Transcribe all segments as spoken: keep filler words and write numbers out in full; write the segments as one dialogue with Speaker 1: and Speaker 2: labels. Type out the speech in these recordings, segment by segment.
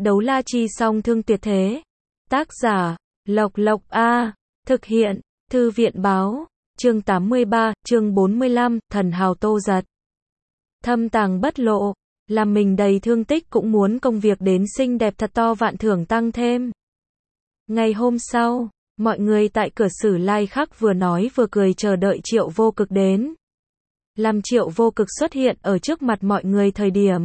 Speaker 1: Đấu la chi song thương tuyệt thế. Tác giả, Lộc Lộc A. Thực hiện, Thư viện báo. Chương tám mươi ba, chương bốn mươi lăm, thần hào Tô Giật. Thâm tàng bất lộ, làm mình đầy thương tích cũng muốn công việc đến xinh đẹp thật to vạn thưởng tăng thêm. Ngày hôm sau, mọi người tại cửa Sử Lai Khắc vừa nói vừa cười chờ đợi Triệu Vô Cực đến. Làm Triệu Vô Cực xuất hiện ở trước mặt mọi người thời điểm.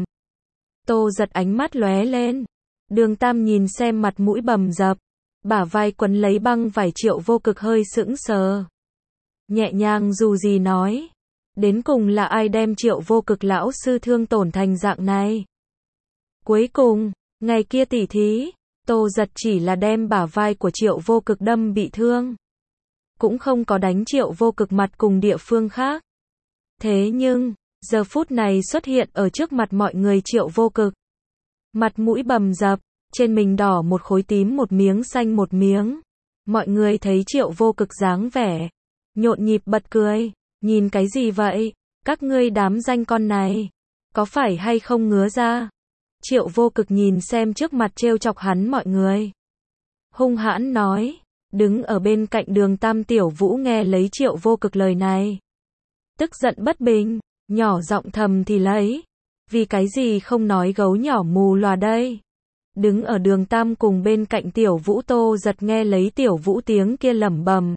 Speaker 1: Tô Giật ánh mắt lóe lên. Đường Tam nhìn xem mặt mũi bầm dập, bả vai quấn lấy băng vải Triệu Vô Cực hơi sững sờ. Nhẹ nhàng dù gì nói. Đến cùng là ai đem Triệu Vô Cực lão sư thương tổn thành dạng này? Cuối cùng, ngày kia tỉ thí, Tô Giật chỉ là đem bả vai của Triệu Vô Cực đâm bị thương. Cũng không có đánh Triệu Vô Cực mặt cùng địa phương khác. Thế nhưng, giờ phút này xuất hiện ở trước mặt mọi người Triệu Vô Cực. Mặt mũi bầm dập, trên mình đỏ một khối tím một miếng xanh một miếng. Mọi người thấy Triệu Vô Cực dáng vẻ, nhộn nhịp bật cười. Nhìn cái gì vậy? Các ngươi đám danh con này, có phải hay không ngứa ra? Triệu Vô Cực nhìn xem trước mặt trêu chọc hắn mọi người. Hung hãn nói, đứng ở bên cạnh Đường Tam Tiểu Vũ nghe lấy Triệu Vô Cực lời này. Tức giận bất bình, nhỏ giọng thầm thì lấy. Vì cái gì không nói gấu nhỏ mù lòa đây? Đứng ở Đường Tam cùng bên cạnh Tiểu Vũ Tô Giật nghe lấy Tiểu Vũ tiếng kia lẩm bẩm.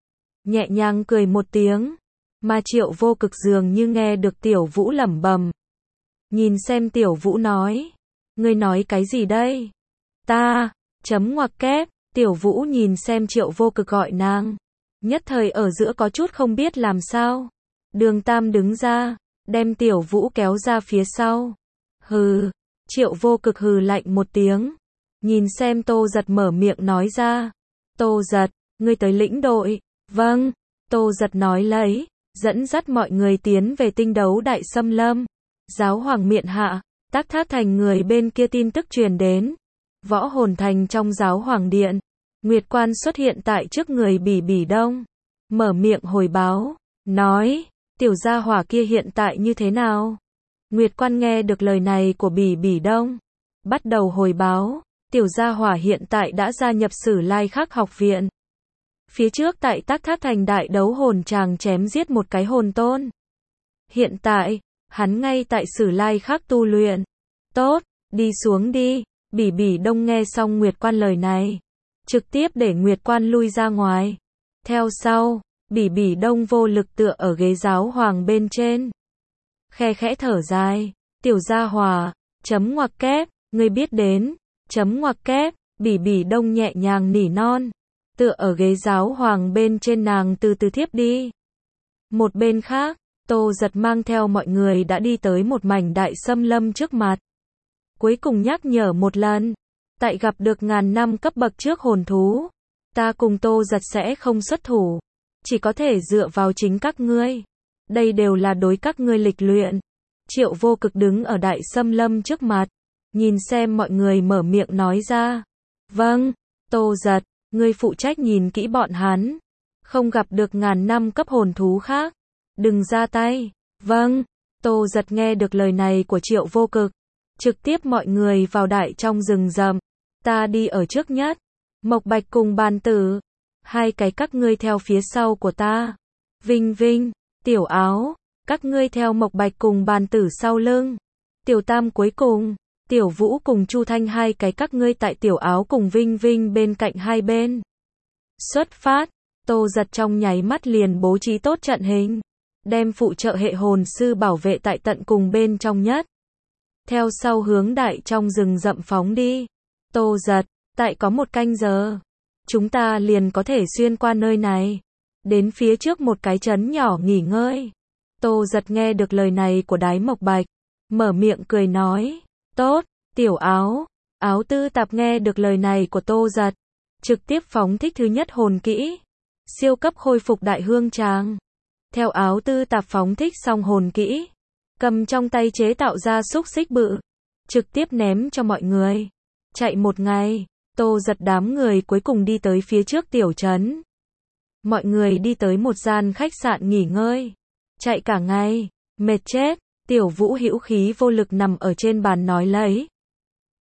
Speaker 1: Nhẹ nhàng cười một tiếng. Mà Triệu Vô Cực dường như nghe được Tiểu Vũ lẩm bẩm. Nhìn xem Tiểu Vũ nói. Ngươi nói cái gì đây? Ta, chấm ngoặc kép. Tiểu Vũ nhìn xem Triệu Vô Cực gọi nàng. Nhất thời ở giữa có chút không biết làm sao. Đường Tam đứng ra, đem Tiểu Vũ kéo ra phía sau. Hừ, Triệu Vô Cực hừ lạnh một tiếng. Nhìn xem Tô Giật mở miệng nói ra. Tô Giật, ngươi tới lĩnh đội. Vâng, Tô Giật nói lấy. Dẫn dắt mọi người tiến về tinh đấu đại xâm lâm. Giáo hoàng miện hạ, Tác Thác Thành người bên kia tin tức truyền đến. Võ Hồn Thành trong giáo hoàng điện. Nguyệt Quan xuất hiện tại trước người Bỉ Bỉ Đông. Mở miệng hồi báo, nói, tiểu gia hỏa kia hiện tại như thế nào? Nguyệt Quan nghe được lời này của Bỉ Bỉ Đông. Bắt đầu hồi báo, tiểu gia hỏa hiện tại đã gia nhập Sử Lai Khắc học viện. Phía trước tại Tác Thác Thành đại đấu hồn tràng chém giết một cái hồn tôn. Hiện tại, hắn ngay tại Sử Lai Khắc tu luyện. Tốt, đi xuống đi. Bỉ Bỉ Đông nghe xong Nguyệt Quan lời này. Trực tiếp để Nguyệt Quan lui ra ngoài. Theo sau, Bỉ Bỉ Đông vô lực tựa ở ghế giáo hoàng bên trên. Khe khẽ thở dài. Tiểu gia hỏa, chấm ngoặc kép, ngươi biết đến. Chấm ngoặc kép, Bỉ Bỉ Đông nhẹ nhàng nỉ non. Tựa ở ghế giáo hoàng bên trên nàng từ từ thiếp đi. Một bên khác, Tô Giật mang theo mọi người đã đi tới một mảnh đại xâm lâm trước mặt. Cuối cùng nhắc nhở một lần. Tại gặp được ngàn năm cấp bậc trước hồn thú. Ta cùng Tô Giật sẽ không xuất thủ. Chỉ có thể dựa vào chính các ngươi. Đây đều là đối các ngươi lịch luyện. Triệu Vô Cực đứng ở đại xâm lâm trước mặt. Nhìn xem mọi người mở miệng nói ra. Vâng, Tô Giật. Ngươi phụ trách nhìn kỹ bọn hắn. Không gặp được ngàn năm cấp hồn thú khác. Đừng ra tay. Vâng. Tô Giật nghe được lời này của Triệu Vô Cực. Trực tiếp mọi người vào đại trong rừng rậm. Ta đi ở trước nhất. Mộc Bạch cùng Bàn Tử. Hai cái các ngươi theo phía sau của ta. Vinh Vinh, Tiểu Áo. Các ngươi theo Mộc Bạch cùng Bàn Tử sau lưng. Tiểu Tam cuối cùng. Tiểu Vũ cùng Chu Thanh hai cái các ngươi tại Tiểu Áo cùng Vinh Vinh bên cạnh hai bên. Xuất phát, Tô Giật trong nháy mắt liền bố trí tốt trận hình. Đem phụ trợ hệ hồn sư bảo vệ tại tận cùng bên trong nhất. Theo sau hướng đại trong rừng rậm phóng đi. Tô Giật, tại có một canh giờ. Chúng ta liền có thể xuyên qua nơi này. Đến phía trước một cái trấn nhỏ nghỉ ngơi. Tô Giật nghe được lời này của Đái Mộc Bạch. Mở miệng cười nói. Tốt, Tiểu Áo. Áo Tư Tạp nghe được lời này của Tô Giật. Trực tiếp phóng thích thứ nhất hồn kỹ. Siêu cấp khôi phục đại hương tràng. Theo Áo Tư Tạp phóng thích xong hồn kỹ. Cầm trong tay chế tạo ra xúc xích bự. Trực tiếp ném cho mọi người. Chạy một ngày. Tô Giật đám người cuối cùng đi tới phía trước tiểu trấn. Mọi người đi tới một gian khách sạn nghỉ ngơi. Chạy cả ngày. Mệt chết. Tiểu Vũ hữu khí vô lực nằm ở trên bàn nói lấy.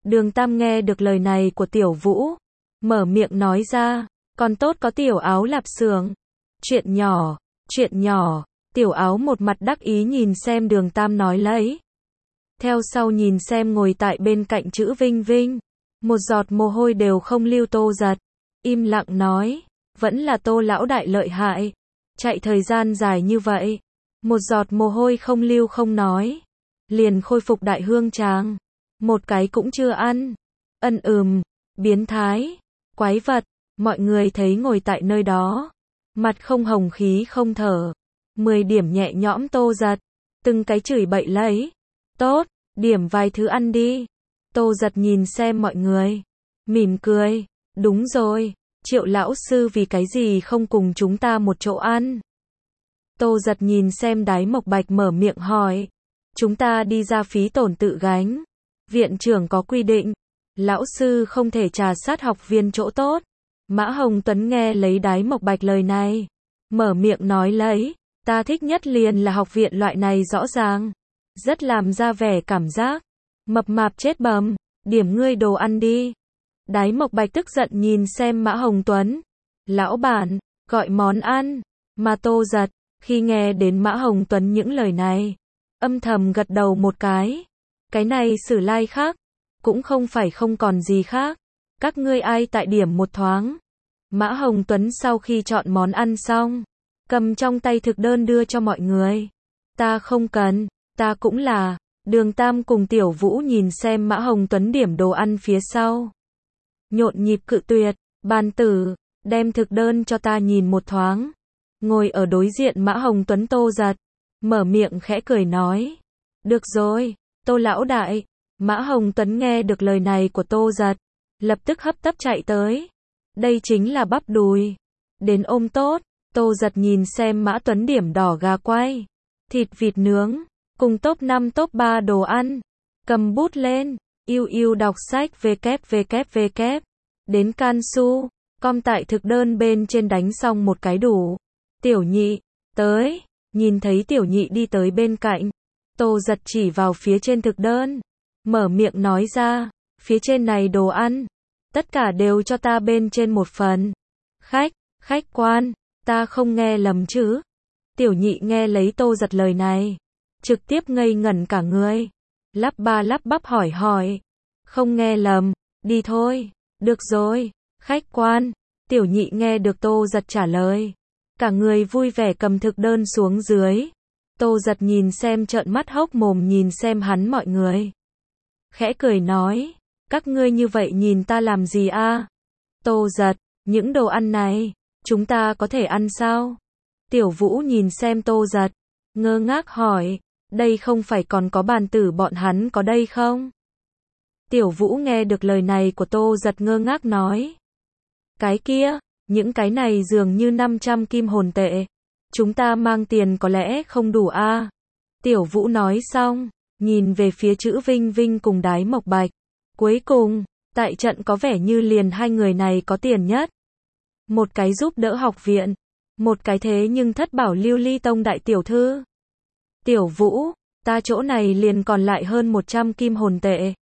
Speaker 1: Đường Tam nghe được lời này của Tiểu Vũ, mở miệng nói ra, còn tốt có Tiểu Áo lạp xưởng. Chuyện nhỏ, chuyện nhỏ, Tiểu Áo một mặt đắc ý nhìn xem Đường Tam nói lấy. Theo sau nhìn xem ngồi tại bên cạnh chữ Vinh Vinh, một giọt mồ hôi đều không lưu Tô Giật, im lặng nói, vẫn là Tô lão đại lợi hại, chạy thời gian dài như vậy, một giọt mồ hôi không lưu không nói, liền khôi phục đại hương tràng, một cái cũng chưa ăn. Ân ừm, biến thái, quái vật, mọi người thấy ngồi tại nơi đó, mặt không hồng khí không thở, mười điểm nhẹ nhõm Tô Giật, từng cái chửi bậy lấy, tốt, điểm vài thứ ăn đi. Tô Giật nhìn xem mọi người, mỉm cười, đúng rồi, Triệu lão sư vì cái gì không cùng chúng ta một chỗ ăn? Tô Giật nhìn xem Đái Mộc Bạch mở miệng hỏi, chúng ta đi ra phí tổn tự gánh, viện trưởng có quy định, lão sư không thể trà sát học viên chỗ tốt. Mã Hồng Tuấn nghe lấy Đái Mộc Bạch lời này, mở miệng nói lấy, ta thích nhất liền là học viện loại này rõ ràng, rất làm ra vẻ cảm giác, mập mạp chết bầm, điểm ngươi đồ ăn đi. Đái Mộc Bạch tức giận nhìn xem Mã Hồng Tuấn, lão bản, gọi món ăn, mà Tô Giật, khi nghe đến Mã Hồng Tuấn những lời này, âm thầm gật đầu một cái, cái này Sử Lai khác, cũng không phải không còn gì khác, các ngươi ai tại điểm một thoáng. Mã Hồng Tuấn sau khi chọn món ăn xong, cầm trong tay thực đơn đưa cho mọi người, ta không cần, ta cũng là. Đường Tam cùng Tiểu Vũ nhìn xem Mã Hồng Tuấn điểm đồ ăn phía sau, nhộn nhịp cự tuyệt, bàn tử, đem thực đơn cho ta nhìn một thoáng. Ngồi ở đối diện Mã Hồng Tuấn Tô Giật, mở miệng khẽ cười nói, được rồi, Tô lão đại. Mã Hồng Tuấn nghe được lời này của Tô Giật, lập tức hấp tấp chạy tới, đây chính là bắp đùi, đến ôm tốt. Tô Giật nhìn xem Mã Tuấn điểm đỏ gà quay, thịt vịt nướng, cùng top năm top ba đồ ăn, cầm bút lên, yêu yêu đọc sách www, đến Cansu, com tại thực đơn bên trên đánh xong một cái đủ. Tiểu Nhị, tới, nhìn thấy Tiểu Nhị đi tới bên cạnh, Tô Giật chỉ vào phía trên thực đơn, mở miệng nói ra, phía trên này đồ ăn, tất cả đều cho ta bên trên một phần. Khách, khách quan, ta không nghe lầm chứ? Tiểu Nhị nghe lấy Tô Giật lời này, trực tiếp ngây ngẩn cả người, lắp ba lắp bắp hỏi hỏi, không nghe lầm, đi thôi, được rồi, khách quan. Tiểu Nhị nghe được Tô Giật trả lời, cả người vui vẻ cầm thực đơn xuống dưới. Tô Giật nhìn xem trợn mắt hốc mồm nhìn xem hắn mọi người, khẽ cười nói, các ngươi như vậy nhìn ta làm gì a? Tô Giật, những đồ ăn này, chúng ta có thể ăn sao? Tiểu Vũ nhìn xem Tô Giật, ngơ ngác hỏi, đây không phải còn có bàn tử bọn hắn có đây không? Tiểu Vũ nghe được lời này của Tô Giật ngơ ngác nói, cái kia, những cái này dường như năm trăm kim hồn tệ, chúng ta mang tiền có lẽ không đủ a. Tiểu Vũ nói xong, nhìn về phía chữ Vinh Vinh cùng Đái Mộc Bạch, cuối cùng, tại trận có vẻ như liền hai người này có tiền nhất. Một cái giúp đỡ học viện, một cái thế nhưng thất bảo lưu ly tông đại tiểu thư. Tiểu Vũ, ta chỗ này liền còn lại hơn một trăm kim hồn tệ.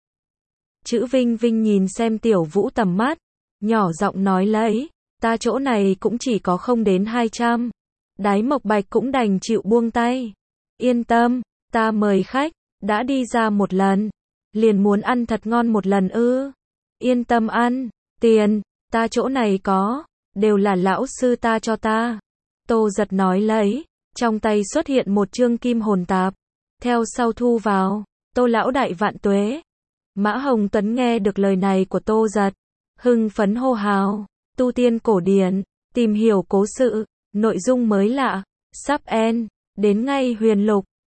Speaker 1: Chữ Vinh Vinh nhìn xem Tiểu Vũ tầm mắt, nhỏ giọng nói lấy, ta chỗ này cũng chỉ có không đến hai trăm. Đái Mộc Bạch cũng đành chịu buông tay. Yên tâm, ta mời khách, đã đi ra một lần, liền muốn ăn thật ngon một lần ư? Yên tâm ăn, tiền, ta chỗ này có, đều là lão sư ta cho ta. Tô Giật nói lấy, trong tay xuất hiện một chương kim hồn tạp, theo sau thu vào, Tô lão đại vạn tuế. Mã Hồng Tuấn nghe được lời này của Tô Giật, hưng phấn hô hào, tu tiên cổ điển, tìm hiểu cố sự, nội dung mới lạ, sắp end, đến ngay huyền lục,